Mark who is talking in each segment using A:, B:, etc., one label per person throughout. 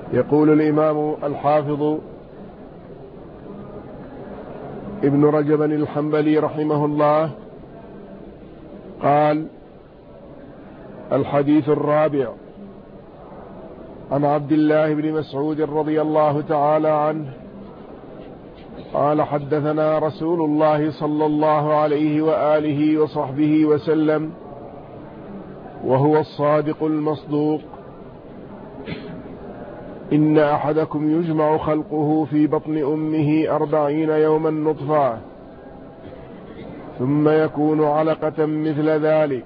A: يقول الإمام الحافظ ابن رجب الحنبلي رحمه الله قال: الحديث الرابع عن عبد الله بن مسعود رضي الله تعالى عنه قال: حدثنا رسول الله صلى الله عليه وآله وصحبه وسلم وهو الصادق المصدوق: إن أحدكم يجمع خلقه في بطن أمه 40 يوما نطفة ثم يكون علقة مثل ذلك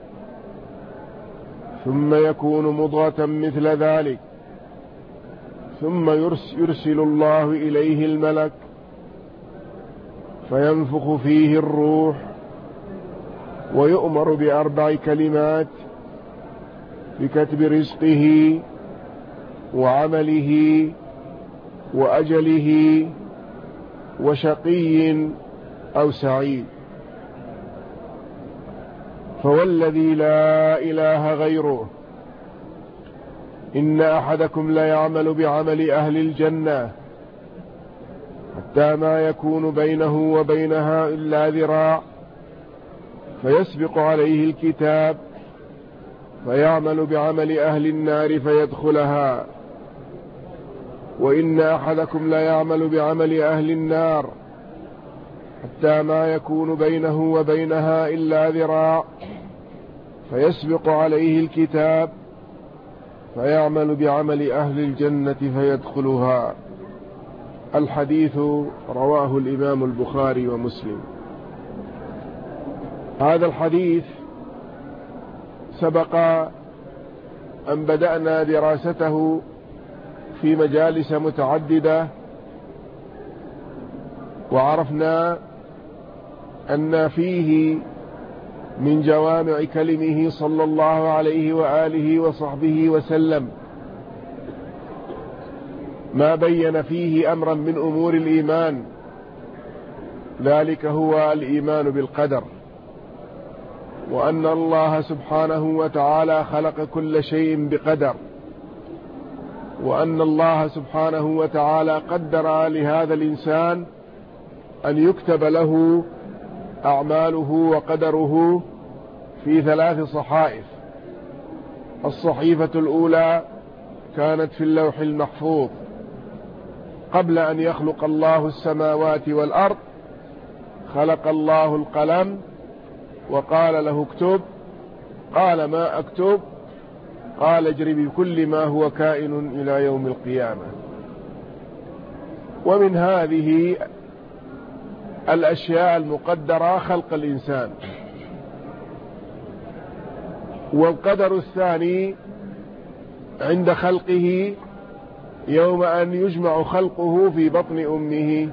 A: ثم يكون مضغة مثل ذلك ثم يرسل الله إليه الملك فينفخ فيه الروح ويؤمر ب4 كلمات: بكتب رزقه وعمله وأجله وشقي أو سعيد. فوالذي لا إله غيره إن أحدكم ليعمل بعمل أهل الجنة حتى ما يكون بينه وبينها إلا ذراع فيسبق عليه الكتاب فيعمل بعمل أهل النار فيدخلها، وإن أحدكم ليعمل بعمل أهل النار حتى ما يكون بينه وبينها إلا ذراع فيسبق عليه الكتاب فيعمل بعمل أهل الجنة فيدخلها. الحديث رواه الإمام البخاري ومسلم. هذا الحديث سبق أن بدأنا دراسته في مجالس متعددة، وعرفنا أن فيه من جوامع كلمه صلى الله عليه وآله وصحبه وسلم ما بين فيه أمرا من أمور الإيمان، ذلك هو الإيمان بالقدر، وأن الله سبحانه وتعالى خلق كل شيء بقدر، وأن الله سبحانه وتعالى قدر لهذا الإنسان أن يكتب له أعماله وقدره في 3 صحائف. الصحيفة الأولى كانت في اللوح المحفوظ قبل أن يخلق الله السماوات والأرض، خلق الله القلم وقال له اكتب، قال ما أكتب؟ قال اجري بكل ما هو كائن إلى يوم القيامة. ومن هذه الأشياء المقدرة خلق الإنسان. والقدر الثاني عند خلقه يوم أن يجمع خلقه في بطن أمه،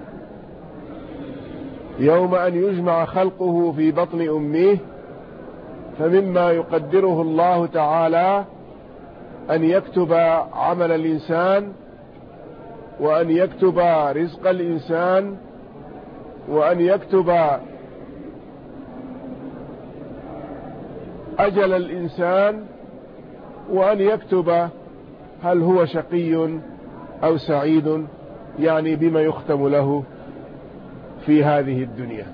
A: يوم أن يجمع خلقه في بطن أمه، فمما يقدره الله تعالى أن يكتب عمل الإنسان، وأن يكتب رزق الإنسان، وأن يكتب أجل الإنسان، وأن يكتب هل هو شقي أو سعيد، يعني بما يختم له في هذه الدنيا.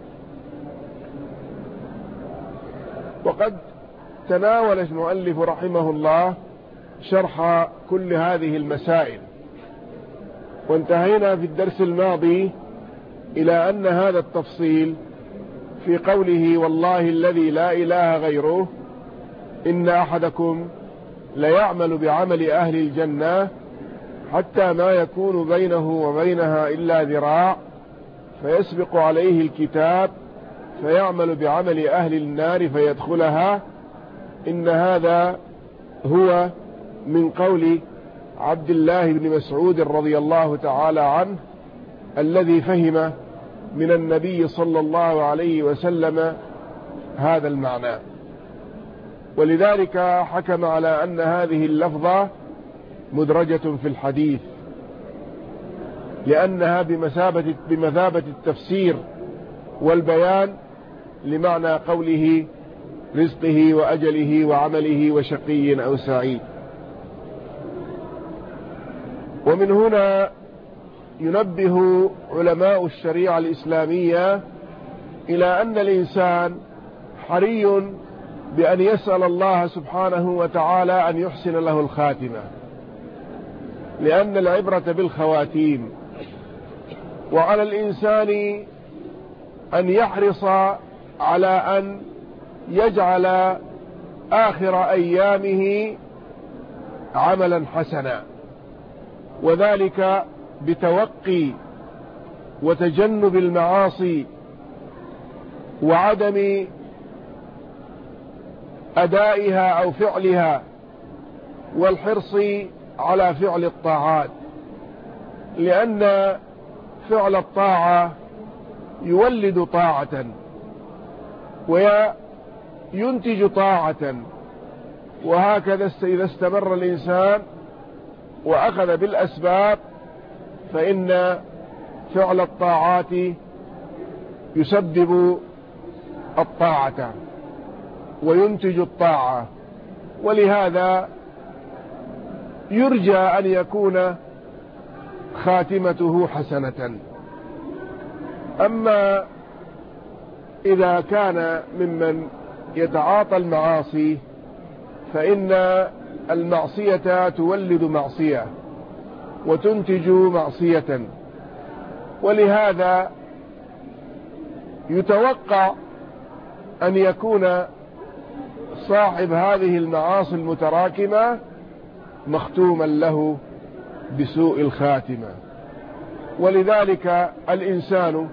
A: وقد تناول المؤلف رحمه الله شرح كل هذه المسائل، وانتهينا في الدرس الماضي إلى أن هذا التفصيل في قوله: والله الذي لا إله غيره إن أحدكم ليعمل بعمل أهل الجنة حتى ما يكون بينه وبينها إلا ذراع فيسبق عليه الكتاب فيعمل بعمل أهل النار فيدخلها. إن هذا هو من قول عبد الله بن مسعود رضي الله تعالى عنه الذي فهم من النبي صلى الله عليه وسلم هذا المعنى، ولذلك حكم على أن هذه اللفظة مدرجة في الحديث، لأنها بمثابة التفسير والبيان لمعنى قوله: رزقه وأجله وعمله وشقي أو سعيد. ومن هنا ينبه علماء الشريعة الإسلامية إلى أن الإنسان حري بأن يسأل الله سبحانه وتعالى أن يحسن له الخاتمة، لأن العبرة بالخواتيم، وعلى الإنسان أن يحرص على أن يجعل آخر أيامه عملا حسنا، وذلك بتوقي وتجنب المعاصي وعدم أدائها أو فعلها، والحرص على فعل الطاعات، لأن فعل الطاعة يولد طاعة وينتج طاعة، وهكذا إذا استمر الإنسان وأخذ بالأسباب فإن فعل الطاعات يسبب الطاعة وينتج الطاعة، ولهذا يرجى أن يكون خاتمته حسنة. أما إذا كان ممن يتعاطى المعاصي فإن المعصية تولد معصية وتنتج معصية، ولهذا يتوقع أن يكون صاحب هذه المعاصي المتراكمة مختوما له بسوء الخاتمة. ولذلك الإنسان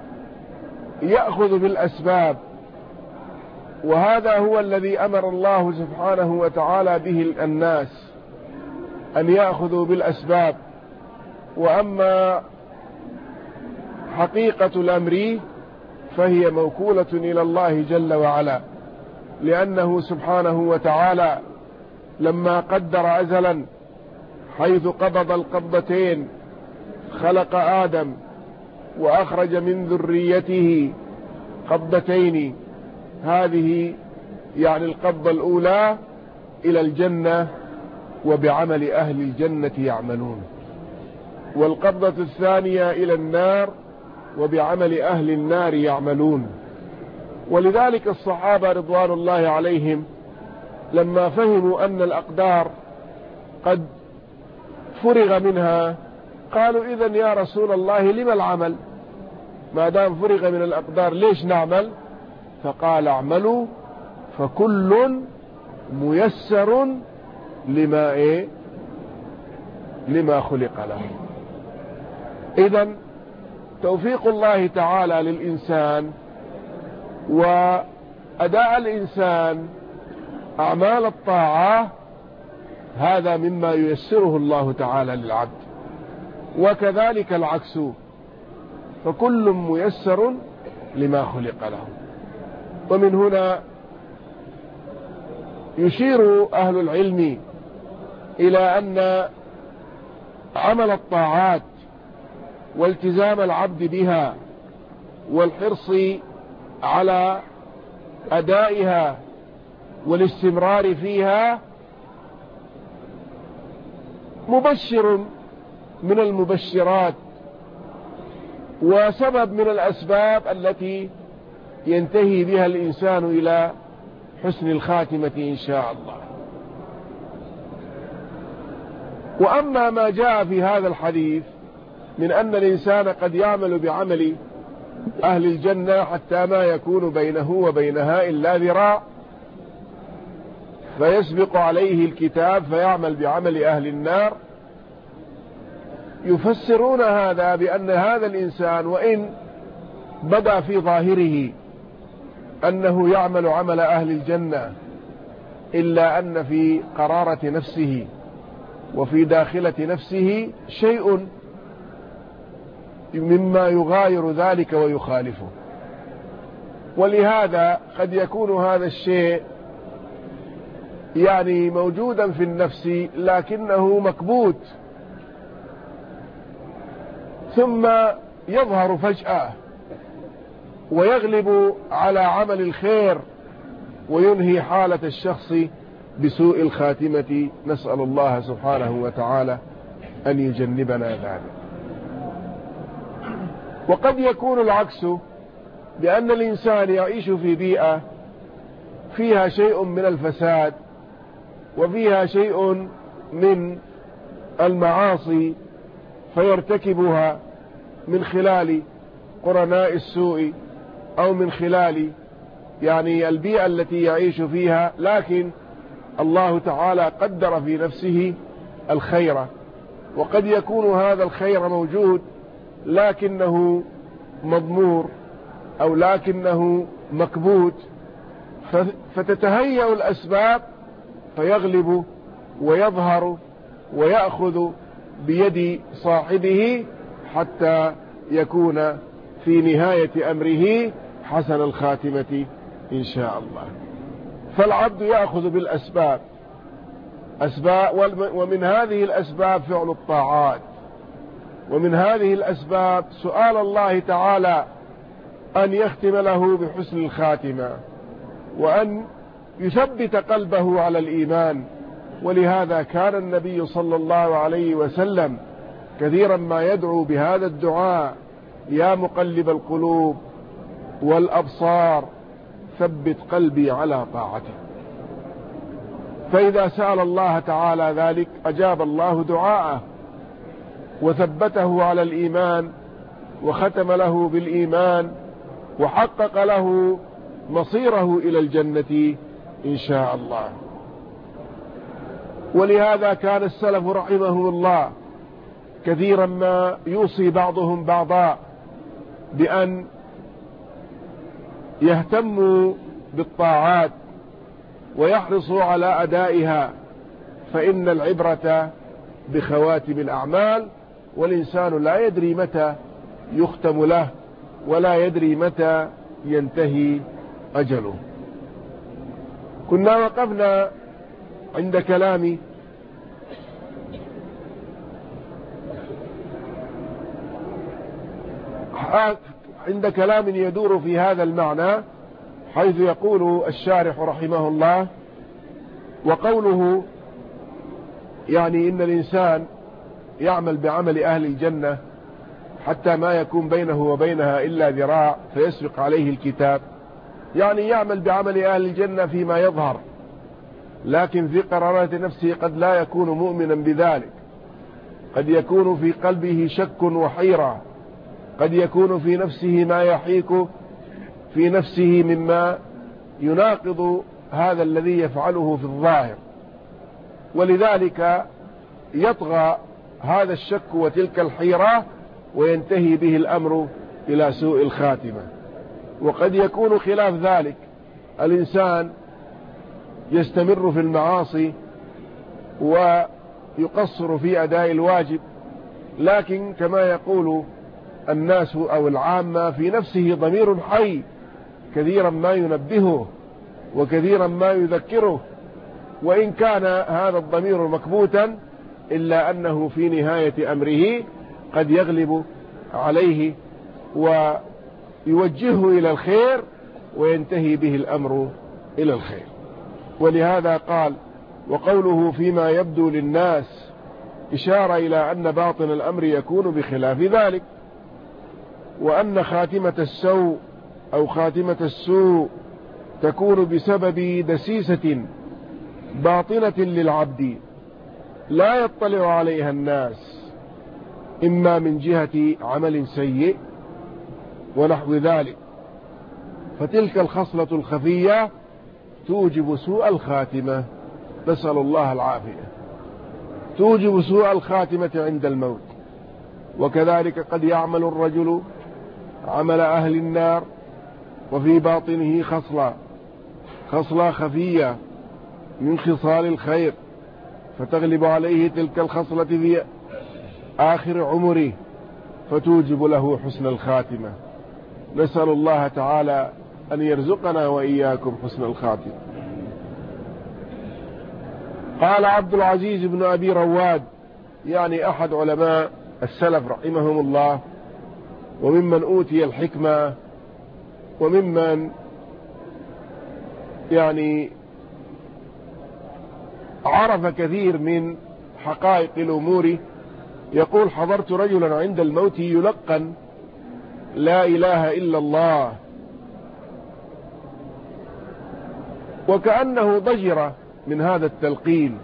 A: يأخذ بالأسباب، وهذا هو الذي أمر الله سبحانه وتعالى به الناس أن يأخذوا بالأسباب. وأما حقيقة الأمر فهي موكولة إلى الله جل وعلا، لأنه سبحانه وتعالى لما قدر أزلا حيث قبض القبضتين خلق آدم وأخرج من ذريته قبضتين، هذه يعني القبضة الأولى إلى الجنة وبعمل أهل الجنة يعملون، والقبضة الثانية إلى النار وبعمل أهل النار يعملون. ولذلك الصحابة رضوان الله عليهم لما فهموا أن الأقدار قد فرغ منها قالوا إذن يا رسول الله لما العمل؟ ما دام فرغ من الأقدار ليش نعمل؟ فقال اعملوا فكل ميسر لما خلق له. إذن توفيق الله تعالى للإنسان وأداء الإنسان أعمال الطاعة هذا مما ييسره الله تعالى للعبد، وكذلك العكس، فكل ميسر لما خلق له. ومن هنا يشير أهل العلم إلى أن عمل الطاعات والتزام العبد بها والحرص على أدائها والاستمرار فيها مبشر من المبشرات وسبب من الأسباب التي ينتهي بها الإنسان إلى حسن الخاتمة إن شاء الله. وأما ما جاء في هذا الحديث من أن الإنسان قد يعمل بعمل أهل الجنة حتى ما يكون بينه وبينها إلا ذراع فيسبق عليه الكتاب فيعمل بعمل أهل النار، يفسرون هذا بأن هذا الإنسان وإن بدأ في ظاهره أنه يعمل عمل أهل الجنة إلا أن في قرارة نفسه وفي داخلة نفسه شيء مما يغاير ذلك ويخالفه، ولهذا قد يكون هذا الشيء يعني موجودا في النفس لكنه مكبوت ثم يظهر فجأة ويغلب على عمل الخير وينهي حالة الشخص بسوء الخاتمة، نسأل الله سبحانه وتعالى أن يجنبنا ذلك. وقد يكون العكس، بأن الإنسان يعيش في بيئة فيها شيء من الفساد وفيها شيء من المعاصي فيرتكبها من خلال قرناء السوء أو من خلال يعني البيئة التي يعيش فيها، لكن الله تعالى قدر في نفسه الخير، وقد يكون هذا الخير موجود لكنه مضمور أو لكنه مكبوت، فتتهيأ الأسباب فيغلب ويظهر ويأخذ بيد صاحبه حتى يكون في نهاية أمره حسن الخاتمة إن شاء الله. فالعبد يأخذ بالأسباب، ومن هذه الأسباب فعل الطاعات، ومن هذه الأسباب سؤال الله تعالى أن يختم له بحسن الخاتمة وأن يثبت قلبه على الإيمان. ولهذا كان النبي صلى الله عليه وسلم كثيرا ما يدعو بهذا الدعاء: يا مقلب القلوب والأبصار ثبت قلبي على طاعتك. فإذا سأل الله تعالى ذلك أجاب الله دعاءه وثبته على الإيمان وختم له بالإيمان وحقق له مصيره إلى الجنة إن شاء الله. ولهذا كان السلف رحمهم الله كثيرا ما يوصي بعضهم بعضا بأن يهتموا بالطاعات ويحرصوا على أدائها، فإن العبرة بخواتم الأعمال، والإنسان لا يدري متى يختم له ولا يدري متى ينتهي أجله. كنا وقفنا عند كلام يدور في هذا المعنى، حيث يقول الشارح رحمه الله: وقوله يعني إن الإنسان يعمل بعمل أهل الجنة حتى ما يكون بينه وبينها إلا ذراع فيسبق عليه الكتاب، يعني يعمل بعمل أهل الجنة فيما يظهر، لكن في قرارات نفسه قد لا يكون مؤمنا بذلك، قد يكون في قلبه شك وحيرة، قد يكون في نفسه ما يحيك في نفسه مما يناقض هذا الذي يفعله في الظاهر، ولذلك يطغى هذا الشك وتلك الحيرة وينتهي به الأمر إلى سوء الخاتمة. وقد يكون خلاف ذلك، الإنسان يستمر في المعاصي ويقصر في أداء الواجب، لكن كما يقول الناس أو العامة في نفسه ضمير حي كثيرا ما ينبهه وكثيرا ما يذكره، وإن كان هذا الضمير مكبوتا إلا أنه في نهاية أمره قد يغلب عليه ويوجهه إلى الخير وينتهي به الأمر إلى الخير. ولهذا قال: وقوله فيما يبدو للناس إشارة إلى أن باطن الأمر يكون بخلاف ذلك، وأن خاتمة السوء أو خاتمة السوء تكون بسبب دسيسة باطنة للعبد لا يطلع عليها الناس، إما من جهة عمل سيء ونحو ذلك، فتلك الخصلة الخفية توجب سوء الخاتمة، نسأل الله العافية، توجب سوء الخاتمة عند الموت. وكذلك قد يعمل الرجل عمل أهل النار وفي باطنه خصلة خفية من خصال الخير، فتغلب عليه تلك الخصلة في آخر عمره فتوجب له حسن الخاتمة. نسأل الله تعالى أن يرزقنا وإياكم حسن الخاتمة. قال عبد العزيز بن أبي رواد، يعني أحد علماء السلف رحمهم الله، وممن أوتي الحكمة وممن يعني عرف كثير من حقائق الأمور، يقول حضرت رجلا عند الموت يلقن لا إله إلا الله، وكأنه ضجر من هذا التلقين،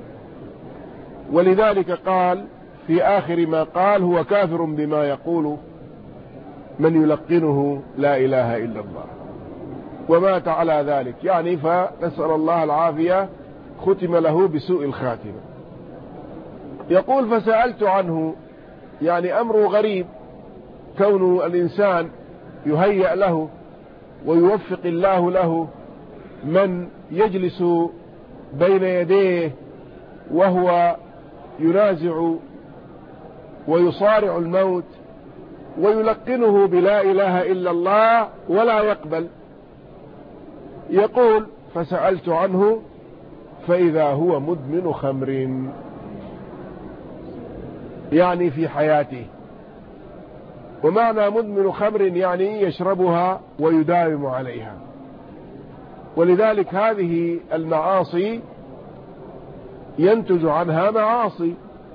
A: ولذلك قال في آخر ما قال: هو كافر بما يقول من يلقنه لا إله إلا الله، ومات على ذلك. يعني فنسأل الله العافية، ختم له بسوء الخاتمة. يقول: فسألت عنه، يعني أمر غريب كون الإنسان يهيأ له ويوفق الله له من يجلس بين يديه وهو ينازع ويصارع الموت ويلقنه بلا إله إلا الله ولا يقبل. يقول: فسألت عنه فإذا هو مدمن خمر، يعني في حياته. ومعنى مدمن خمر يعني يشربها ويداوم عليها. ولذلك هذه المعاصي ينتج عنها معاصي،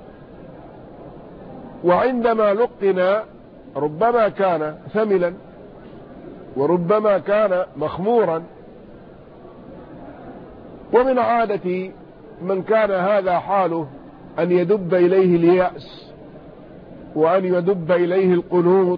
A: وعندما لقن ربما كان ثملا وربما كان مخمورا. ومن عادة من كان هذا حاله أن يدب إليه اليأس وأن يدب إليه القنوط،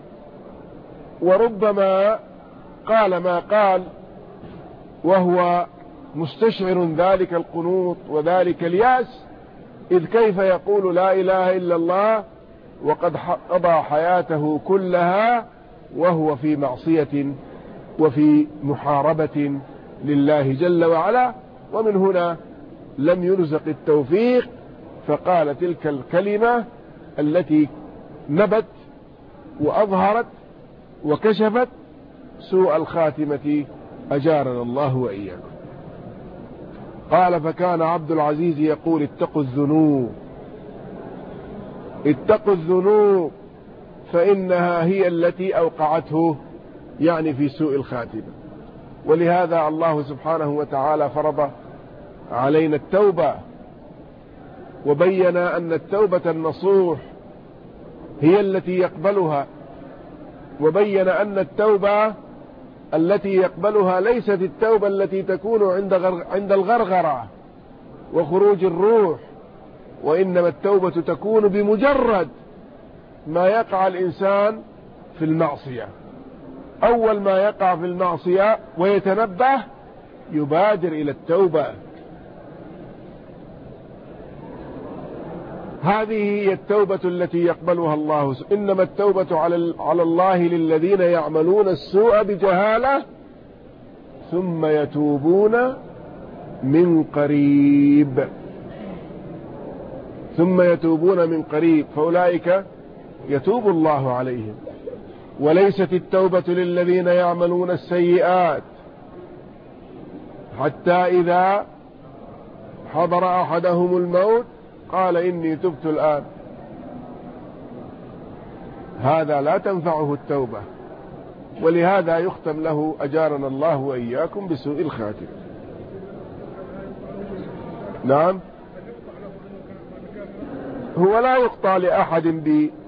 A: وربما قال ما قال وهو مستشعر ذلك القنوط وذلك اليأس، إذ كيف يقول لا إله إلا الله وقد قضى حياته كلها وهو في معصية وفي محاربة لله جل وعلا. ومن هنا لم يرزق التوفيق، فقال تلك الكلمة التي نبت وأظهرت وكشفت سوء الخاتمة، أجارنا الله وإياكم. قال: فكان عبد العزيز يقول: اتقوا الذنوب، اتقوا الذنوب فإنها هي التي أوقعته، يعني في سوء الخاتمة. ولهذا الله سبحانه وتعالى فرض علينا التوبة، وبين أن التوبة النصوح هي التي يقبلها، وبين أن التوبة التي يقبلها ليست التوبة التي تكون عند الغرغرة وخروج الروح، وإنما التوبة تكون بمجرد ما يقع الإنسان في المعصية. أول ما يقع في المعصية ويتنبه يبادر إلى التوبة. هذه هي التوبة التي يقبلها الله. إنما التوبة على الله للذين يعملون السوء بجهالة ثم يتوبون من قريب، ثم يتوبون من قريب، فأولئك يتوب الله عليهم. وليست التوبة للذين يعملون السيئات حتى إذا حضر أحدهم الموت قال: إني تبت الآن. هذا لا تنفعه التوبة، ولهذا يختم له أجارنا الله وإياكم بسوء الخاتمة. نعم، هو لا يقطع لأحد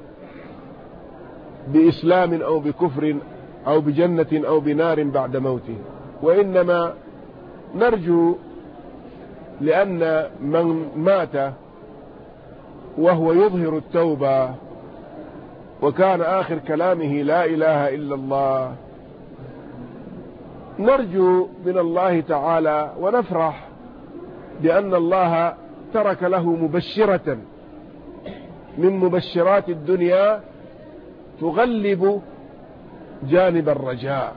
A: بإسلام أو بكفر أو بجنة أو بنار بعد موته، وإنما نرجو، لأن من مات وهو يظهر التوبة وكان آخر كلامه لا إله إلا الله، نرجو من الله تعالى ونفرح بأن الله ترك له مبشرة من مبشرات الدنيا تغلب جانب الرجاء.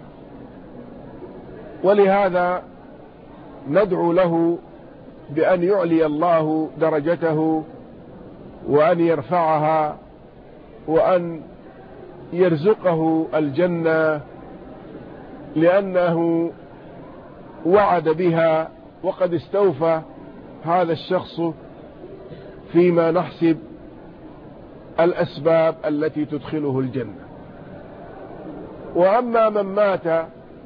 A: ولهذا ندعو له بأن يعلي الله درجته وأن يرفعها وأن يرزقه الجنة، لأنه وعد بها وقد استوفى هذا الشخص فيما نحسب الأسباب التي تدخله الجنة. وأما من مات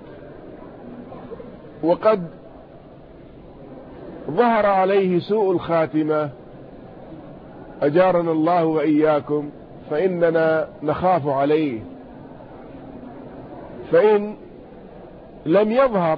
A: وقد ظهر عليه سوء الخاتمة، أجارنا الله وإياكم، فإننا نخاف عليه. فإن لم يظهر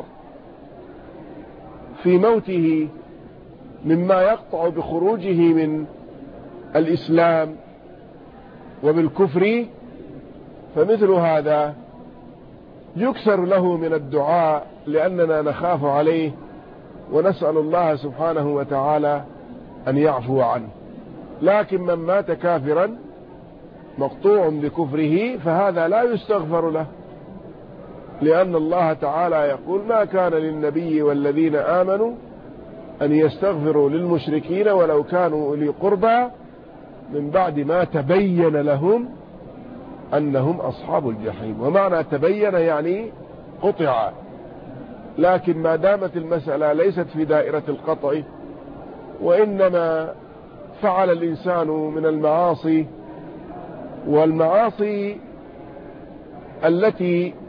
A: في موته مما يقطع بخروجه من الإسلام وبالكفر، فمثل هذا يكثر له من الدعاء، لأننا نخاف عليه ونسأل الله سبحانه وتعالى أن يعفو عنه. لكن من مات كافرا مقطوع بكفره فهذا لا يستغفر له، لأن الله تعالى يقول: ما كان للنبي والذين آمنوا أن يستغفروا للمشركين ولو كانوا أولي قربى من بعد ما تبين لهم أنهم أصحاب الجحيم. ومعنى تبين يعني قطع، لكن ما دامت المسألة ليست في دائرة القطع، وإنما فعل الإنسان من المعاصي، والمعاصي التي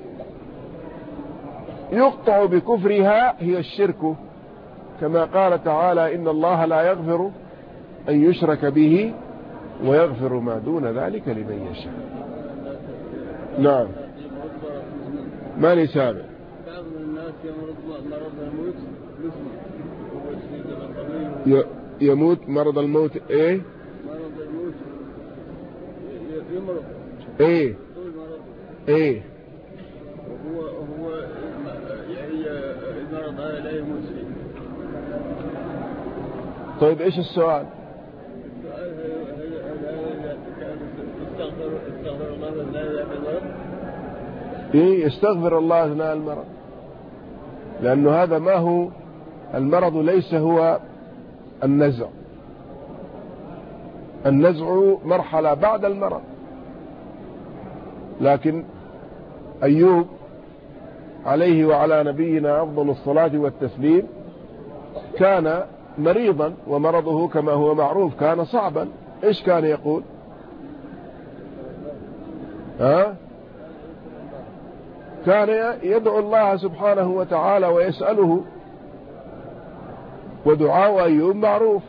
A: يقطع بكفرها هي الشرك، كما قال تعالى: إن الله لا يغفر أن يشرك به ويغفر ما دون ذلك لمن يشاء. نعم. ما لي سابع.
B: بعض الناس يمرض مرض الموت
A: يموت مرض الموت. ايه
B: مرض الموت يمرض.
A: ايه ايه
B: وهو يعني المرض هذا لا يموت فيه.
A: طيب ايش السؤال؟
B: استغفر الله من ذلك المرض.
A: ايه يستغفر الله أثناء المرض، لأنه هذا ما هو المرض، ليس هو النزع. النزع مرحلة بعد المرض. لكن أيوب عليه وعلى نبينا أفضل الصلاة والتسليم كان مريضا، ومرضه كما هو معروف كان صعبا. إيش كان يقول؟ كان يدعو الله سبحانه وتعالى ويسأله، ودعاء أيوب معروف،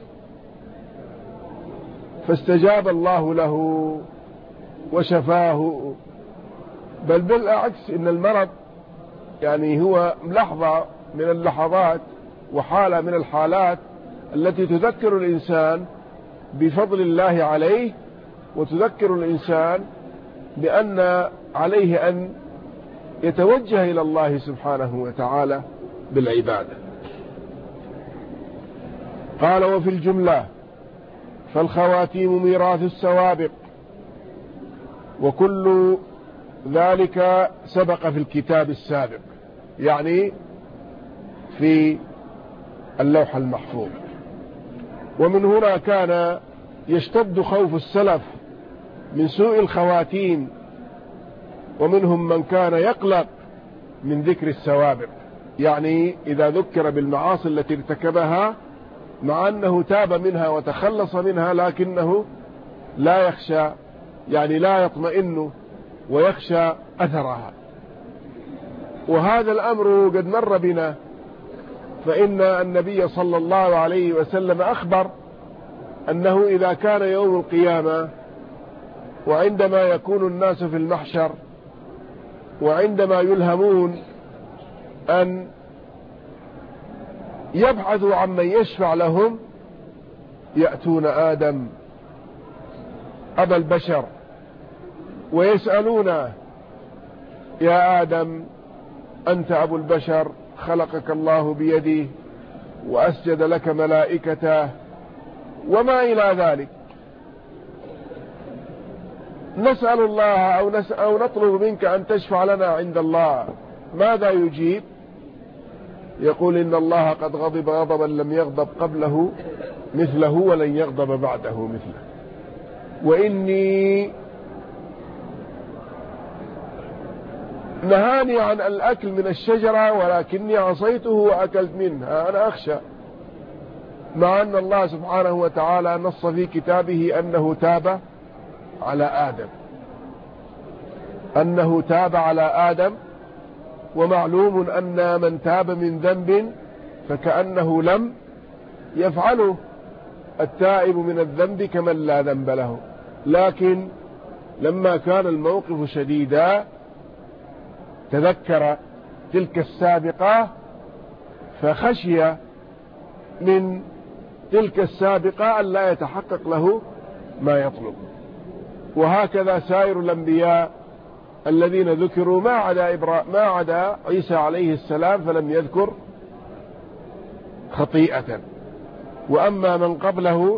A: فاستجاب الله له وشفاه. بل بالعكس، إن المرض يعني هو لحظة من اللحظات وحالة من الحالات التي تذكر الإنسان بفضل الله عليه، وتذكر الإنسان بأن عليه أن يتوجه إلى الله سبحانه وتعالى بالعبادة. قال: وفي الجملة فالخواتيم ميراث السوابق، وكل ذلك سبق في الكتاب السابق، يعني في اللوح المحفوظ. ومن هنا كان يشتد خوف السلف من سوء الخواتيم، ومنهم من كان يقلق من ذكر السوابق، يعني إذا ذكر بالمعاصي التي ارتكبها مع أنه تاب منها وتخلص منها، لكنه لا يخشى، يعني لا يطمئن ويخشى أثرها. وهذا الأمر قد مر بنا، فإن النبي صلى الله عليه وسلم أخبر أنه إذا كان يوم القيامة، وعندما يكون الناس في المحشر، وعندما يلهمون أن يبحثوا عن من يشفع لهم، يأتون آدم أبا البشر ويسألونه: يا آدم، أنت أبو البشر، خلقك الله بيده وأسجد لك ملائكته وما إلى ذلك. نسأل الله أو نطلب منك أن تشفع لنا عند الله. ماذا يجيب؟ يقول: إن الله قد غضب غضبا لم يغضب قبله مثله ولن يغضب بعده مثله، وإني نهاني عن الأكل من الشجرة ولكني عصيته وأكلت منها، أنا أخشى. مع أن الله سبحانه وتعالى نص في كتابه أنه تاب على آدم، أنه تاب على آدم، ومعلوم أن من تاب من ذنب فكأنه لم يفعله، التائب من الذنب كمن لا ذنب له. لكن لما كان الموقف شديدا تذكر تلك السابقة فخشي من تلك السابقة أن لا يتحقق له ما يطلب. وهكذا سائر الأنبياء الذين ذكروا ما عدا عيسى عليه السلام فلم يذكر خطيئة. وأما من قبله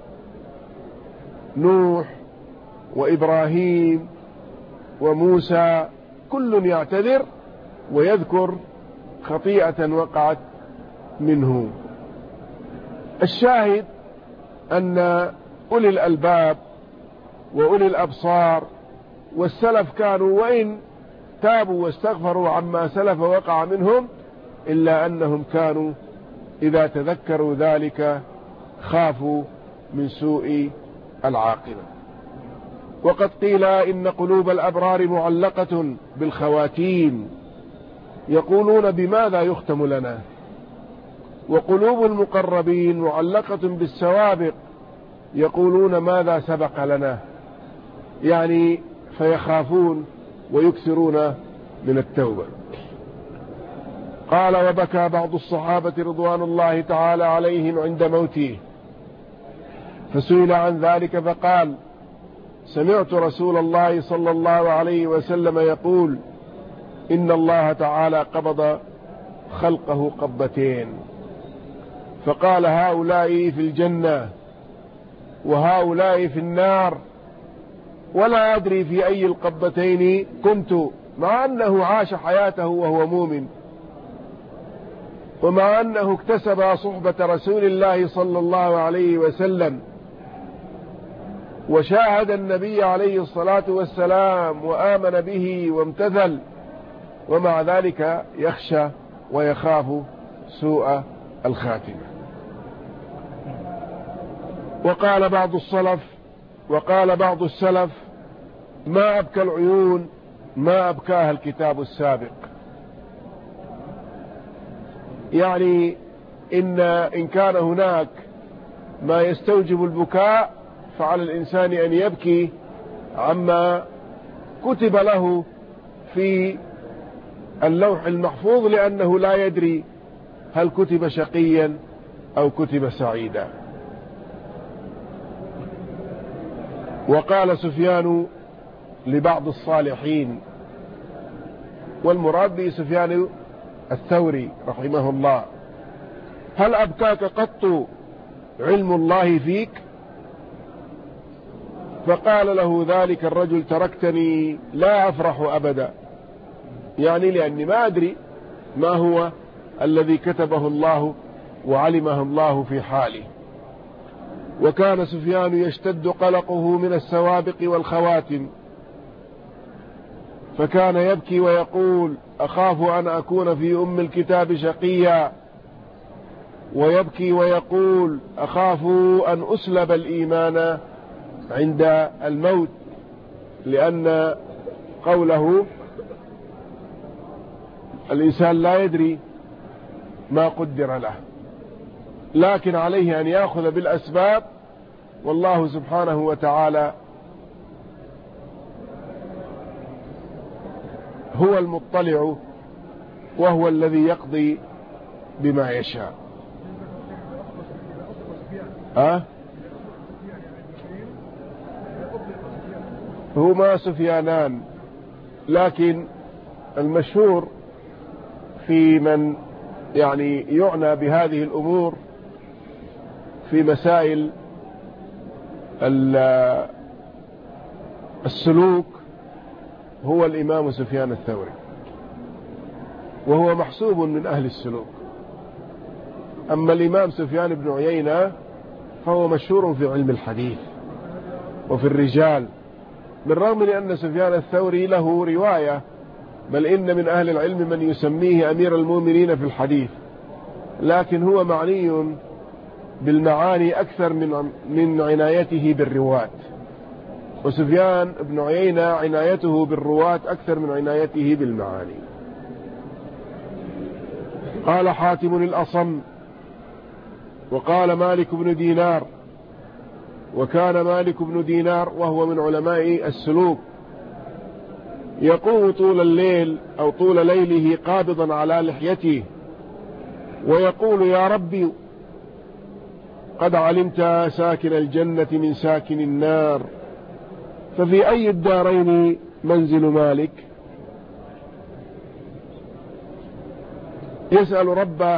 A: نوح وإبراهيم وموسى كل يعتذر ويذكر خطيئة وقعت منه. الشاهد أن أولي الألباب وأولي الأبصار والسلف كانوا وإن تابوا واستغفروا عما سلف وقع منهم إلا أنهم كانوا إذا تذكروا ذلك خافوا من سوء العاقبة. وقد قيل إن قلوب الأبرار معلقة بالخواتيم يقولون بماذا يختم لنا، وقلوب المقربين معلقة بالسوابق يقولون ماذا سبق لنا، يعني فيخافون ويكثرون من التوبة. قال وبكى بعض الصحابة رضوان الله تعالى عليهم عند موته، فسئل عن ذلك فقال سمعت رسول الله صلى الله عليه وسلم يقول إن الله تعالى قبض خلقه قبضتين، فقال هؤلاء في الجنة وهؤلاء في النار، ولا أدري في أي القبضتين كنت، مع أنه عاش حياته وهو مؤمن، ومع أنه اكتسب صحبة رسول الله صلى الله عليه وسلم وشاهد النبي عليه الصلاة والسلام وآمن به وامتثل، ومع ذلك يخشى ويخاف سوء الخاتمة. وقال بعض السلف ما أبكى العيون ما أبكاها الكتاب السابق، يعني إن كان هناك ما يستوجب البكاء فعلى الإنسان أن يبكي عما كتب له في اللوح المحفوظ، لأنه لا يدري هل كتب شقيا أو كتب سعيدا. وقال سفيان لبعض الصالحين، والمراد به سفيان الثوري رحمه الله، هل أبكاك قط علم الله فيك؟ فقال له ذلك الرجل تركتني لا أفرح أبدا، يعني لأني ما أدري ما هو الذي كتبه الله وعلمه الله في حاله. وكان سفيان يشتد قلقه من السوابق والخواتم، فكان يبكي ويقول أخاف أن أكون في أم الكتاب شقيا، ويبكي ويقول أخاف أن أسلب الإيمان عند الموت، لأن قوله الإنسان لا يدري ما قدر له، لكن عليه أن يأخذ بالأسباب، والله سبحانه وتعالى هو المطلع وهو الذي يقضي بما يشاء. هما سفيانان، لكن المشهور في من يعني يعنى بهذه الأمور في مسائل السلوك هو الإمام سفيان الثوري، وهو محسوب من أهل السلوك. أما الإمام سفيان بن عيينة فهو مشهور في علم الحديث وفي الرجال، بالرغم من أن سفيان الثوري له رواية، بل إن من أهل العلم من يسميه أمير المؤمنين في الحديث، لكن هو معني بالمعاني أكثر من عنايته بالرواة. وسفيان بن عيينة عنايته بالرواة أكثر من عنايته بالمعاني. قال حاتم الأصم وقال مالك بن دينار وكان مالك بن دينار وهو من علماء السلوك يقوم طول الليل أو طول ليله قابضا على لحيته ويقول يا ربي قد علمت ساكن الجنة من ساكن النار، ففي أي الدارين منزل مالك؟ يسأل ربه،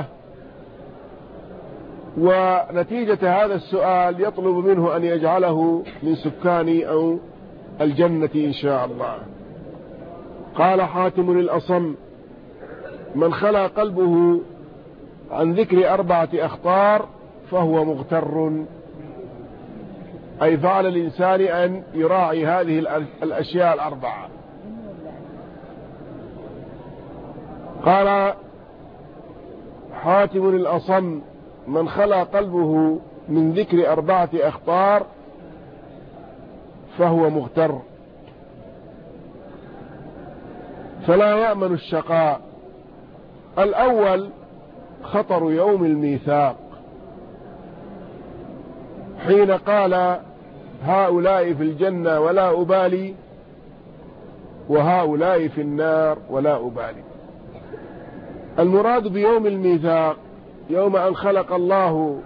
A: ونتيجة هذا السؤال يطلب منه أن يجعله من سكان أو الجنة إن شاء الله. قال حاتم الأصم: من خلا قلبه عن ذكر 4 أخطار فهو مغتر، أي فعل الإنسان أن يراعي هذه الأشياء 4. قال حاتم الأصم: من خلا قلبه من ذكر 4 أخطار فهو مغتر، فلا يأمن الشقاء. الأول خطر يوم الميثاق، حين قال هؤلاء في الجنة ولا أبالي وهؤلاء في النار ولا أبالي. المراد بيوم الميثاق يوم أن خلق الله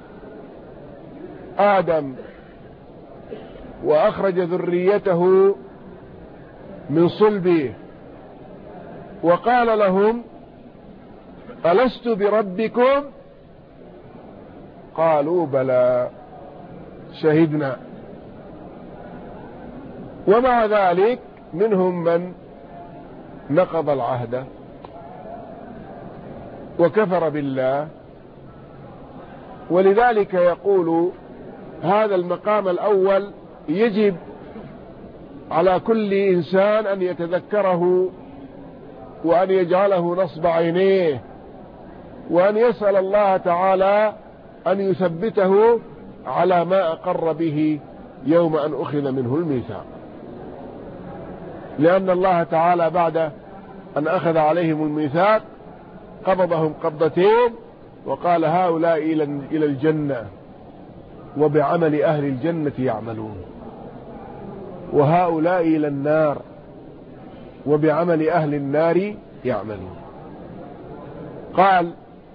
A: آدم وأخرج ذريته من صلبه وقال لهم ألست بربكم؟ قالوا بلى شهدنا. ومع ذلك منهم من نقض العهد وكفر بالله. ولذلك يقول هذا المقام الأول يجب على كل إنسان أن يتذكره وأن يجعله نصب عينيه وأن يسأل الله تعالى أن يثبته على ما أقر به يوم أن أخذ منه الميثاق، لأن الله تعالى بعد أن أخذ عليهم الميثاق قبضهم قبضتين وقال هؤلاء إلى الجنة وبعمل أهل الجنة يعملون، وهؤلاء إلى النار وبعمل أهل النار يعملون. قال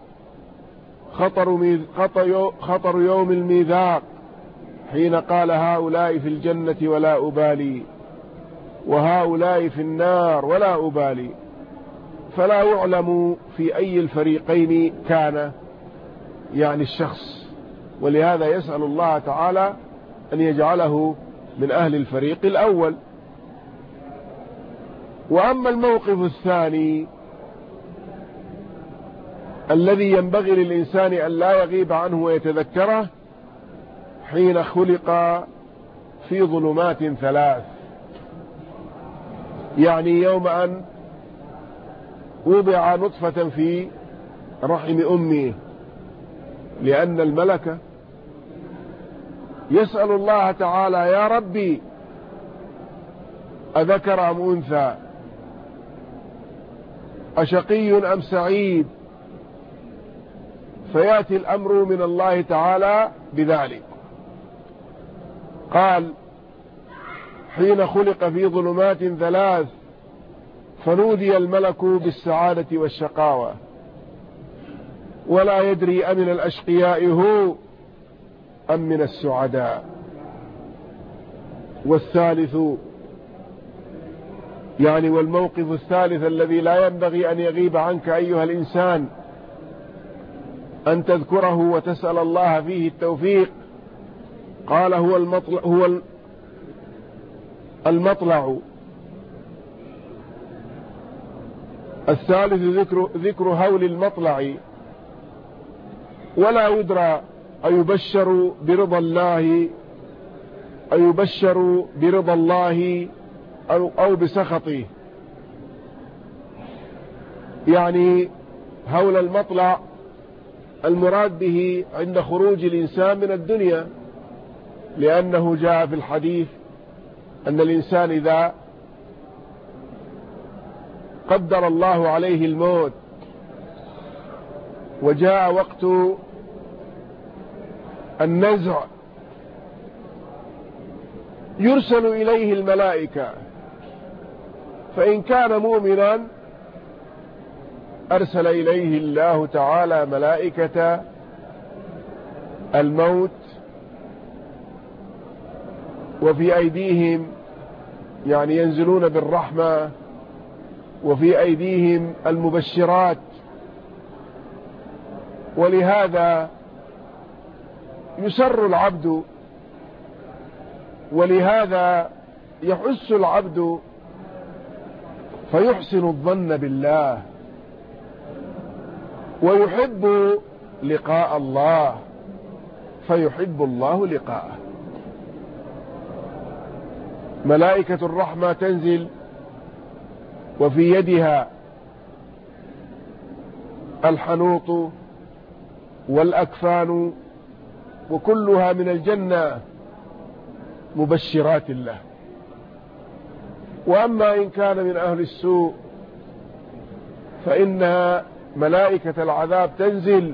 A: خطر يوم الميثاق حين قال هؤلاء في الجنة ولا أبالي وهؤلاء في النار ولا أبالي، فلا يعلم في أي الفريقين كان يعني الشخص، ولهذا يسأل الله تعالى أن يجعله من أهل الفريق الأول. وأما الموقف الثاني الذي ينبغي للإنسان أن لا يغيب عنه ويتذكره، حين خلق في ظلمات 3، يعني يوم أن وضع نطفة في رحم أمه، لأن الملك يسأل الله تعالى يا ربي أذكر أم أنثى، أشقي أم سعيد، فيأتي الأمر من الله تعالى بذلك. قال حين خلق في ظلمات 3 فنودي الملك بالسعادة والشقاوة ولا يدري أمن الأشقياء هو أم من السعداء. والثالث يعني والموقف الثالث الذي لا ينبغي أن يغيب عنك أيها الإنسان أن تذكره وتسأل الله فيه التوفيق. قال هو المطلع الثالث ذكر هول المطلع، ولا يدرى أيبشر برضا الله أو بسخطه. يعني هول المطلع المراد به عند خروج الإنسان من الدنيا، لأنه جاء في الحديث أن الإنسان إذا قدر الله عليه الموت وجاء وقت النزع يرسل إليه الملائكة، فإن كان مؤمنا أرسل إليه الله تعالى ملائكة الموت، وفي أيديهم يعني ينزلون بالرحمة، وفي أيديهم المبشرات. ولهذا يسر العبد، ولهذا يحس العبد فيحسن الظن بالله، ويحب لقاء الله فيحب الله لقاءه. ملائكة الرحمة تنزل وفي يدها الحنوط والأكفان، وكلها من الجنة مبشرات له. وأما إن كان من أهل السوء فإنها ملائكة العذاب تنزل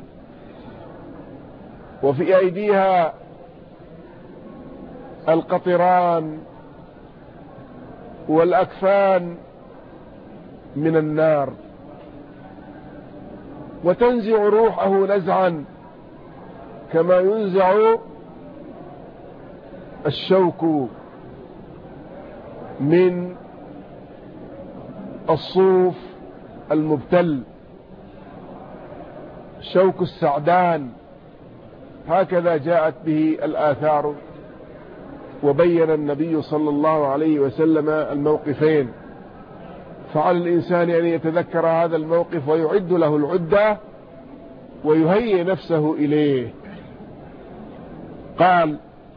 A: وفي أيديها القطران والأكفان من النار، وتنزع روحه نزعا كما ينزع الشوك من الصوف المبتل، شوك السعدان، هكذا جاءت به الآثار. وبين النبي صلى الله عليه وسلم الموقفين، فعلى الإنسان أن يتذكر هذا الموقف ويعد له العدة ويهيئ نفسه إليه. قال: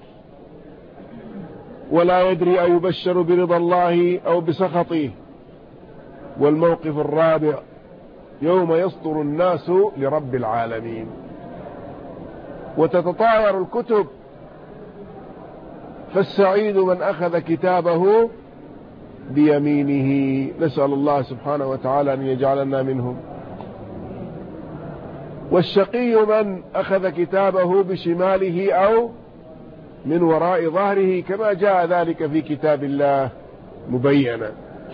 A: ولا يدري أيبشر برضا الله أو بسخطه. والموقف الرابع: يوم يصدر الناس لرب العالمين، وتتطاير الكتب، فالسعيد من أخذ كتابه بيمينه. نسأل الله سبحانه وتعالى أن يجعلنا منهم. والشقي من أخذ كتابه بشماله أو من وراء ظهره، كما جاء ذلك في كتاب الله مبينا.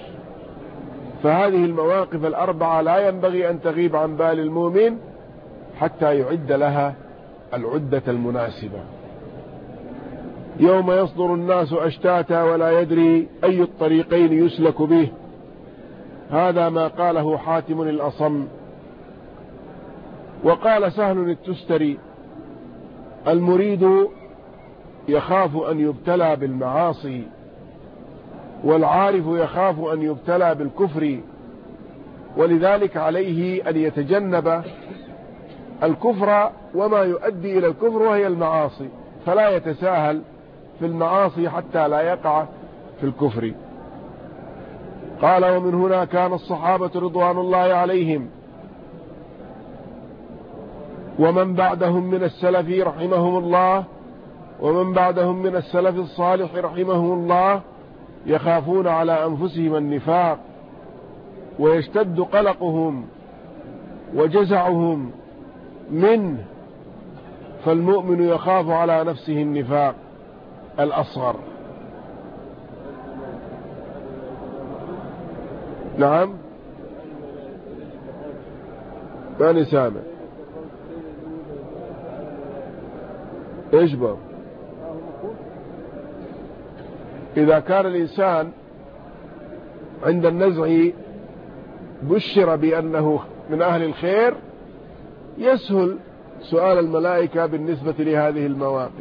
A: فهذه المواقف الأربعة لا ينبغي أن تغيب عن بال المؤمن حتى يعد لها العدة المناسبة. يوم يصدر الناس أشتاتا ولا يدري أي الطريقين يسلك به. هذا ما قاله حاتم الأصم. وقال سهل التستري: المريد يخاف أن يبتلى بالمعاصي، والعارف يخاف أن يبتلى بالكفر، ولذلك عليه أن يتجنب الكفر وما يؤدي إلى الكفر وهي المعاصي، فلا يتساهل في المعاصي حتى لا يقع في الكفر. قال: ومن هنا كان الصحابة رضوان الله عليهم ومن بعدهم من السلف رحمهم الله ومن بعدهم من السلف الصالح رحمهم الله يخافون على أنفسهم النفاق، ويشتد قلقهم وجزعهم منه، فالمؤمن يخاف على نفسه النفاق الأصغر. نعم، ماني سامع. ايش بقى؟ إذا كان الإنسان عند النزع بشر بأنه من أهل الخير يسهل سؤال الملائكة بالنسبة لهذه المواقف.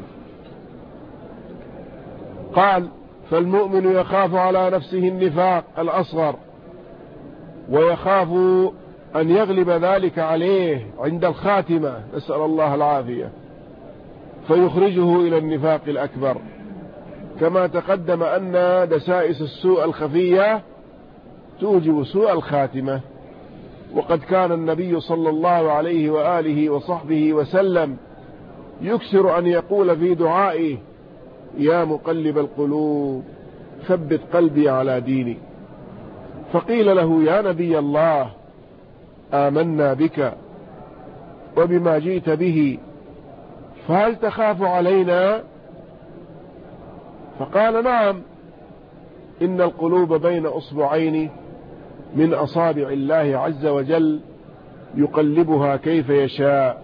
A: قال: فالمؤمن يخاف على نفسه النفاق الأصغر، ويخاف أن يغلب ذلك عليه عند الخاتمة، نسأل الله العافية، فيخرجه إلى النفاق الأكبر. كما تقدم أن دسائس السوء الخفية توجب سوء الخاتمة. وقد كان النبي صلى الله عليه وآله وصحبه وسلم يكثر أن يقول في دعائه: يا مقلب القلوب ثبت قلبي على ديني. فقيل له: يا نبي الله، آمنا بك وبما جئت به، فهل تخاف علينا؟ فقال نعم، إن القلوب بين أصبعين من أصابع الله عز وجل يقلبها كيف يشاء.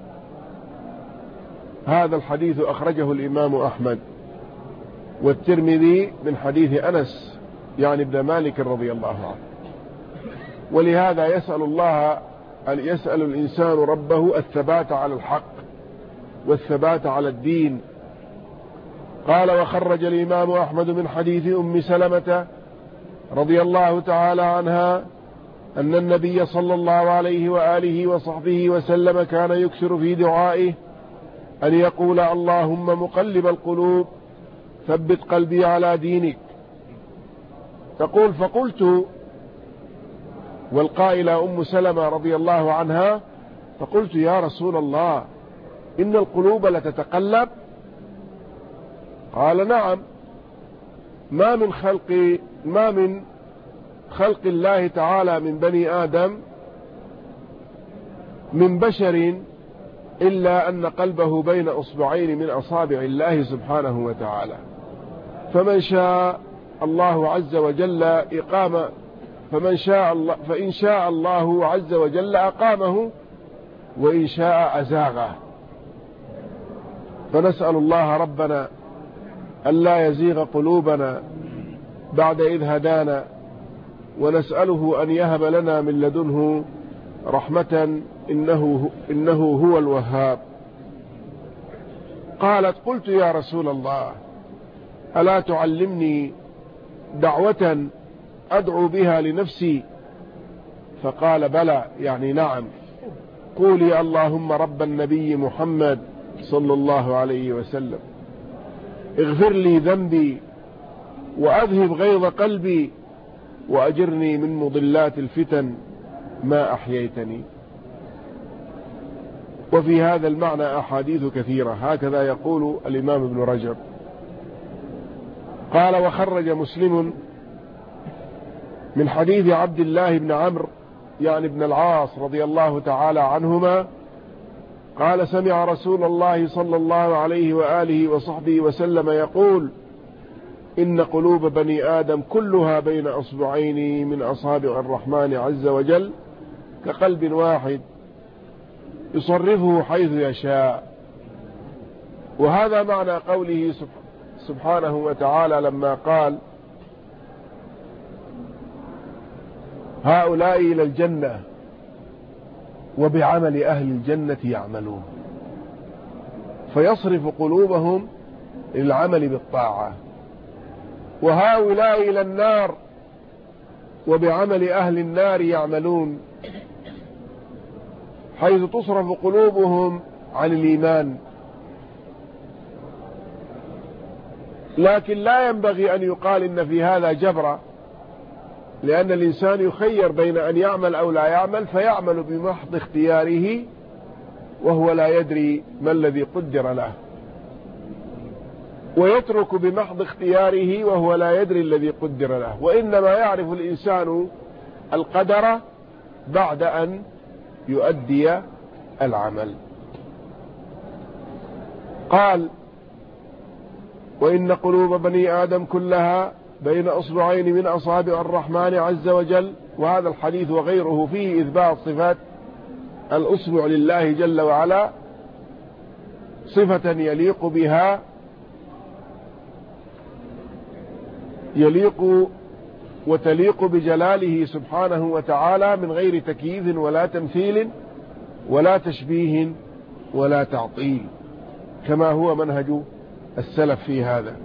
A: هذا الحديث أخرجه الإمام أحمد والترمذي من حديث أنس يعني ابن مالك رضي الله عنه. ولهذا يسأل الإنسان ربه الثبات على الحق والثبات على الدين. قال وخرج الإمام أحمد من حديث أم سلمة رضي الله تعالى عنها أن النبي صلى الله عليه وآله وصحبه وسلم كان يكثر في دعائه أن يقول اللهم مقلب القلوب ثبت قلبي على دينك. تقول فقلت، والقائلة أم سلمة رضي الله عنها، فقلت يا رسول الله إن القلوب لتتقلب؟ قال نعم، ما من خلق الله تعالى من بني آدم من بشر إلا أن قلبه بين أصبعين من أصابع الله سبحانه وتعالى، فمن شاء الله عز وجل فإن شاء الله عز وجل أقامه وإن شاء أزاغه. فنسأل الله ربنا ألا يزيغ قلوبنا بعد إذ هدانا، ونسأله أن يهب لنا من لدنه رحمة إنه هو الوهاب. قالت قلت يا رسول الله ألا تعلمني دعوة أدعو بها لنفسي؟ فقال بلى، يعني نعم، قولي اللهم رب النبي محمد صلى الله عليه وسلم اغفر لي ذنبي وأذهب غيظ قلبي وأجرني من مضلات الفتن ما أحييتني. وفي هذا المعنى أحاديث كثيرة، هكذا يقول الإمام ابن رجب. قال وخرج مسلم من حديث عبد الله بن عمرو يعني ابن العاص رضي الله تعالى عنهما قال سمع رسول الله صلى الله عليه وآله وصحبه وسلم يقول إن قلوب بني آدم كلها بين أصبعين من أصابع الرحمن عز وجل كقلب واحد يصرفه حيث يشاء. وهذا معنى قوله سبحانه وتعالى لما قال هؤلاء إلى الجنة وبعمل أهل الجنة يعملون، فيصرف قلوبهم للعمل بالطاعة. وهؤلاء إلى النار وبعمل أهل النار يعملون، حيث تصرف قلوبهم عن الإيمان. لكن لا ينبغي أن يقال إن في هذا جبرة، لأن الإنسان يخير بين أن يعمل أو لا يعمل، فيعمل بمحض اختياره وهو لا يدري ما الذي قدر له، ويترك بمحض اختياره وهو لا يدري الذي قدر له. وإنما يعرف الإنسان القدر بعد أن يؤدي العمل. قال وإن قلوب بني آدم كلها بين أصبعين من أصابع الرحمن عز وجل. وهذا الحديث وغيره فيه إثبات صفات الأصبع لله جل وعلا صفة يليق وتليق بجلاله سبحانه وتعالى من غير تكييف ولا تمثيل ولا تشبيه ولا تعطيل، كما هو منهج السلف في هذا.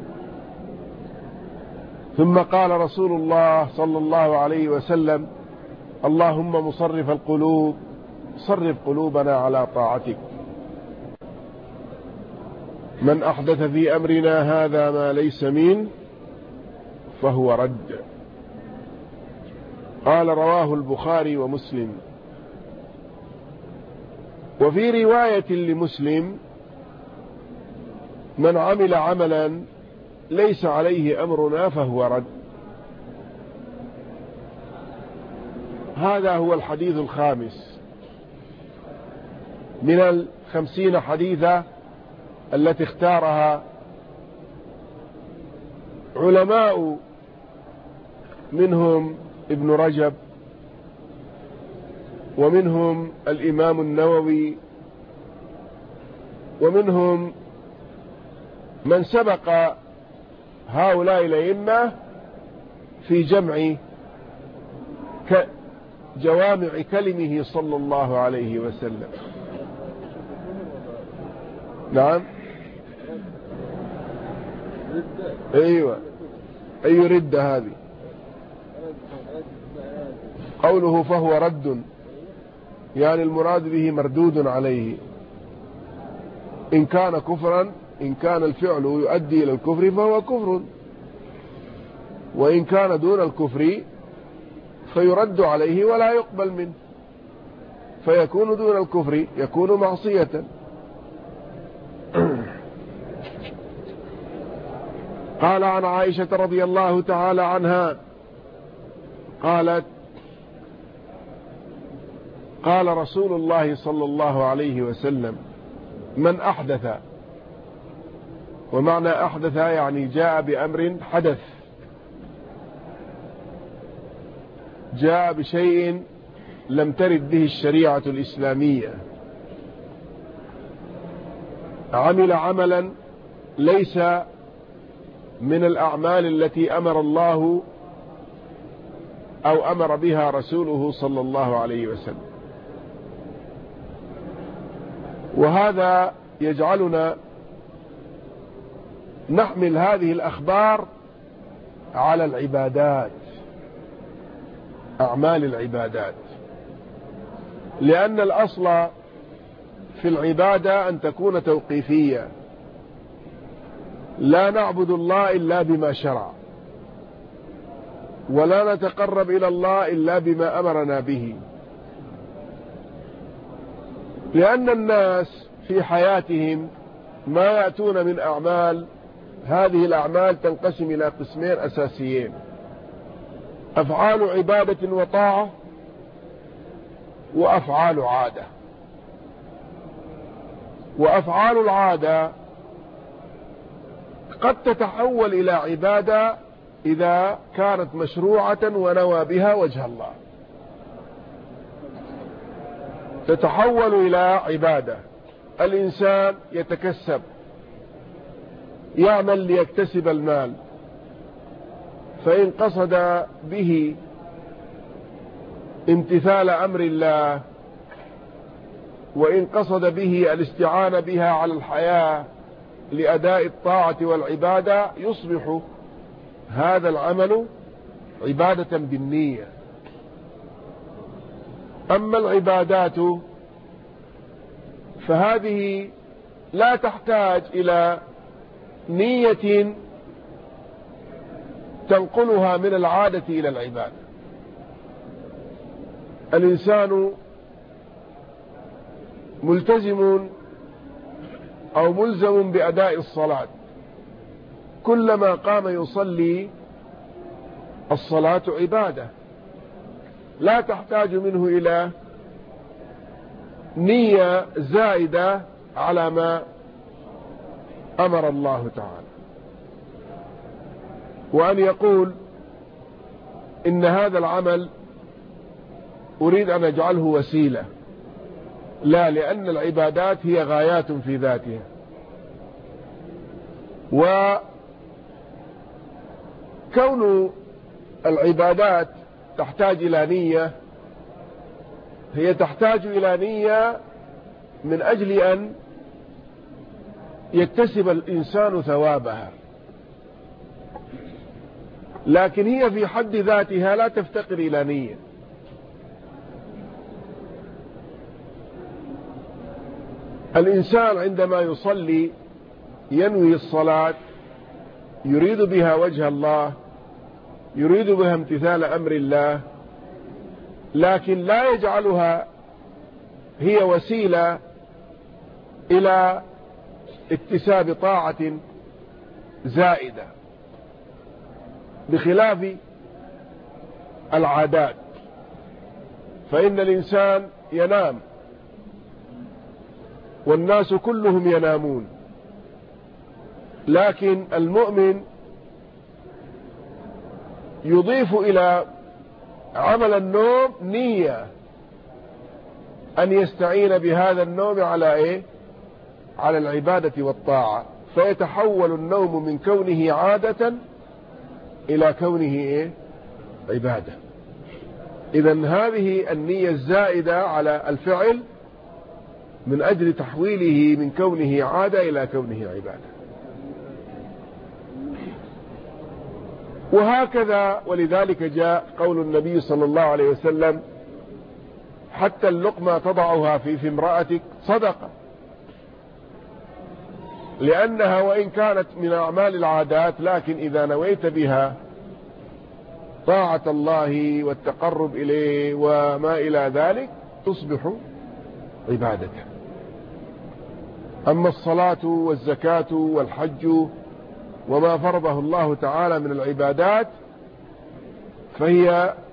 A: ثم قال رسول الله صلى الله عليه وسلم اللهم مصرف القلوب صرف قلوبنا على طاعتك. من أحدث في أمرنا هذا ما ليس منه فهو رد. قال رواه البخاري ومسلم. وفي رواية لمسلم من عمل عملا ليس عليه أمرنا فهو رد. هذا هو الحديث الخامس من 50 حديثة التي اختارها علماء منهم ابن رجب ومنهم الإمام النووي ومنهم من سبق هؤلاء الأئمة في جمع جوامع كلمه صلى الله عليه وسلم. نعم. أيوة، أي ردة هذه؟ قوله فهو رد، يعني المراد به مردود عليه. إن كان كفرا، إن كان الفعل يؤدي إلى الكفر فهو كفر، وإن كان دون الكفر فيرد عليه ولا يقبل منه، فيكون دون الكفر، يكون معصية. قال عن عائشة رضي الله تعالى عنها قالت: قال رسول الله صلى الله عليه وسلم: من أحدث، ومعنى أحدث يعني جاء بأمر حدث، جاء بشيء لم ترد به الشريعة الإسلامية، عمل عملا ليس من الأعمال التي أمر الله أو أمر بها رسوله صلى الله عليه وسلم. وهذا يجعلنا نحمل هذه الأخبار على العبادات، أعمال العبادات، لأن الأصل في العبادة أن تكون توقيفية، لا نعبد الله إلا بما شرع، ولا نتقرب إلى الله إلا بما أمرنا به، لأن الناس في حياتهم ما يأتون من أعمال، هذه الأعمال تنقسم إلى قسمين أساسيين: أفعال عبادة وطاعة، وأفعال عادة. وأفعال العادة قد تتحول إلى عبادة إذا كانت مشروعة ونوى بها وجه الله، تتحول إلى عبادة. الإنسان يتكسب، يعمل ليكتسب المال، فإن قصد به امتثال أمر الله، وإن قصد به الاستعانة بها على الحياة لأداء الطاعة والعبادة، يصبح هذا العمل عبادة بالنية. أما العبادات فهذه لا تحتاج إلى نية تنقلها من العادة إلى العبادة. الإنسان ملتزم أو ملزم بأداء الصلاة، كلما قام يصلي الصلاة عبادة، لا تحتاج منه إلى نية زائدة على ما أمر الله تعالى. وأن يقول إن هذا العمل أريد أن أجعله وسيلة، لا، لأن العبادات هي غايات في ذاتها. وكون العبادات تحتاج إلى نية، هي تحتاج إلى نية من أجل أن يكتسب الإنسان ثوابها، لكن هي في حد ذاتها لا تفتقر إلى نية. الإنسان عندما يصلي ينوي الصلاة، يريد بها وجه الله، يريد بها امتثال أمر الله، لكن لا يجعلها هي وسيلة إلى اكتساب طاعة زائدة، بخلاف العادات. فإن الإنسان ينام والناس كلهم ينامون، لكن المؤمن يضيف إلى عمل النوم نية أن يستعين بهذا النوم على إيه؟ على العبادة والطاعة، فيتحول النوم من كونه عادة إلى كونه إيه؟ عبادة. إذن هذه النية الزائدة على الفعل من أجل تحويله من كونه عادة إلى كونه عبادة. وهكذا، ولذلك جاء قول النبي صلى الله عليه وسلم: حتى اللقمة تضعها في امرأتك صدقة، لأنها وإن كانت من أعمال العادات لكن إذا نويت بها طاعة الله والتقرب إليه وما إلى ذلك تصبح عبادة. أما الصلاة والزكاة والحج وما فرضه الله تعالى من العبادات فهي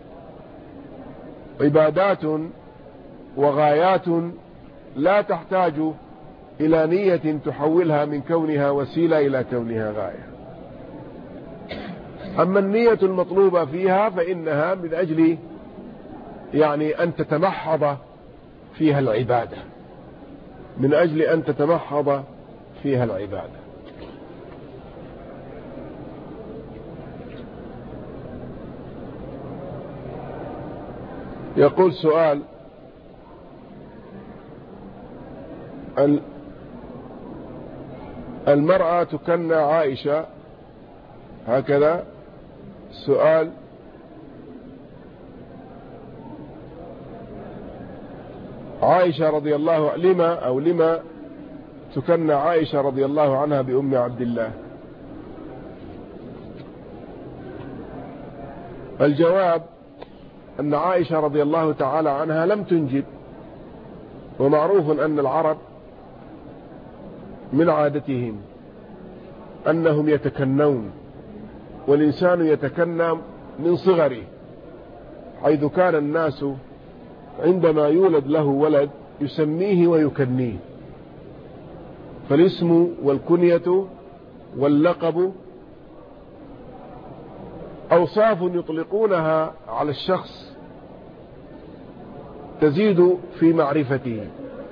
A: عبادات وغايات لا تحتاج إلى نية تحولها من كونها وسيلة إلى كونها غاية. أما النية المطلوبة فيها فإنها من أجل أن تتمحض فيها العبادة، من أجل أن تتمحض فيها العبادة. يقول سؤال: المرأة تكنى عائشة، هكذا سؤال. عائشة رضي الله لما تكنى عائشة رضي الله عنها بأم عبد الله؟ الجواب أن عائشة رضي الله تعالى عنها لم تنجب، ومعروف أن العرب من عادتهم أنهم يتكنون، والإنسان يتكنى من صغره، حيث كان الناس عندما يولد له ولد يسميه ويكنيه، فالاسم والكنية واللقب أوصاف يطلقونها على الشخص تزيد في معرفته.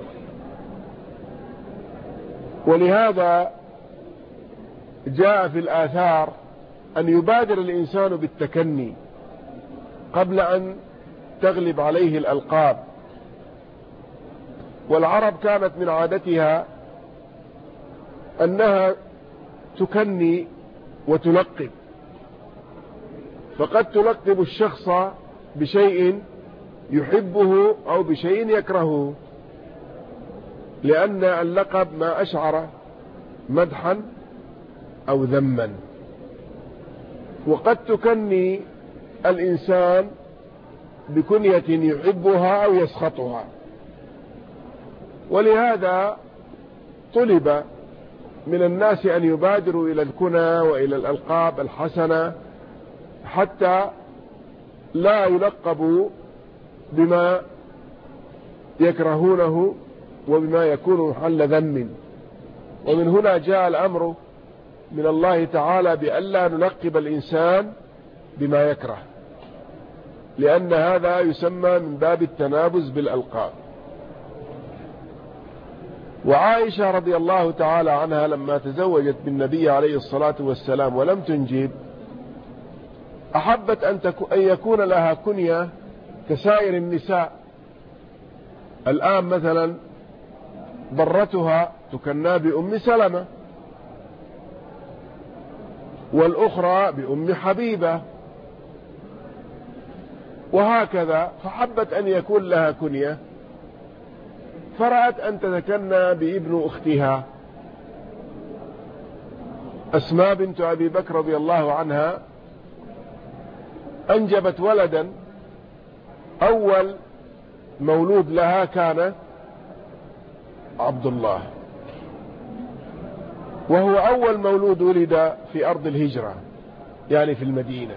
A: ولهذا جاء في الآثار أن يبادر الإنسان بالتكني قبل أن تغلب عليه الألقاب. والعرب كانت من عادتها أنها تكني وتلقب، فقد تلقب الشخص بشيء يحبه أو بشيء يكرهه، لأن اللقب ما أشعر مدحا أو ذما. وقد تكني الإنسان بكنية يحبها أو يسخطها. ولهذا طلب من الناس أن يبادروا إلى الكنى وإلى الألقاب الحسنة حتى لا يلقبوا بما يكرهونه وبما يكون محل ذم. ومن هنا جاء الأمر من الله تعالى بألا نلقب الإنسان بما يكره، لأن هذا يسمى من باب التنابز بالألقاب. وعائشة رضي الله تعالى عنها لما تزوجت بالنبي عليه الصلاة والسلام ولم تنجب، أحبت أن يكون لها كنية كسائر النساء. الآن مثلا ضرتها تكنى بأم سلمة، والأخرى بأم حبيبة، وهكذا. فحبت أن يكون لها كنية، فرأت أن تتكنى بابن أختها أسماء بنت أبي بكر رضي الله عنها. أنجبت ولدا، أول مولود لها كان عبد الله، وهو أول مولود ولد في أرض الهجرة، يعني في المدينة.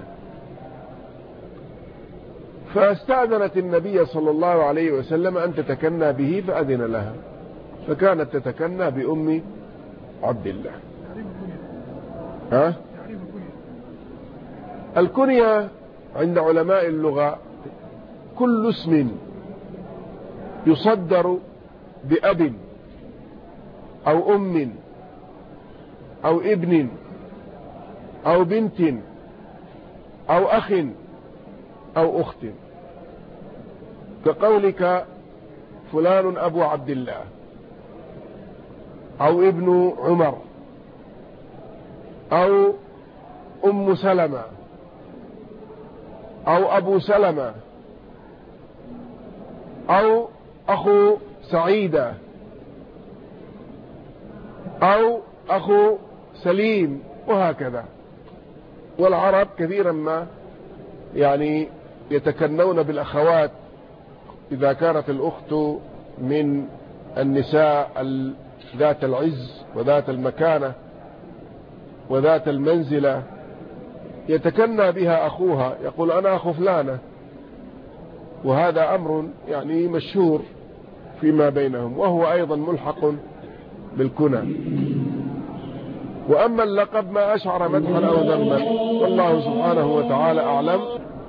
A: فاستأذنت النبي صلى الله عليه وسلم أن تتكنى به، فأذن لها، فكانت تتكنى بأم عبد الله. الكنية عند علماء اللغة كل اسم يصدر بأب أو أم أو ابن أو بنت أو أخ أو أخت، كقولك فلان أبو عبد الله أو ابن عمر أو أم سلمة أو أبو سلمة أو أخو سعيدة أو أخو سليم، وهكذا. والعرب كثيرا ما يعني يتكنون بالأخوات إذا كانت الأخت من النساء ذات العز وذات المكانة وذات المنزلة، يتكنى بها أخوها، يقول أنا أخو فلانة، وهذا أمر يعني مشهور فيما بينهم، وهو أيضا ملحق بالكنى. وأما اللقب ما أشعر مدحا أو ذما، والله سبحانه وتعالى أعلم.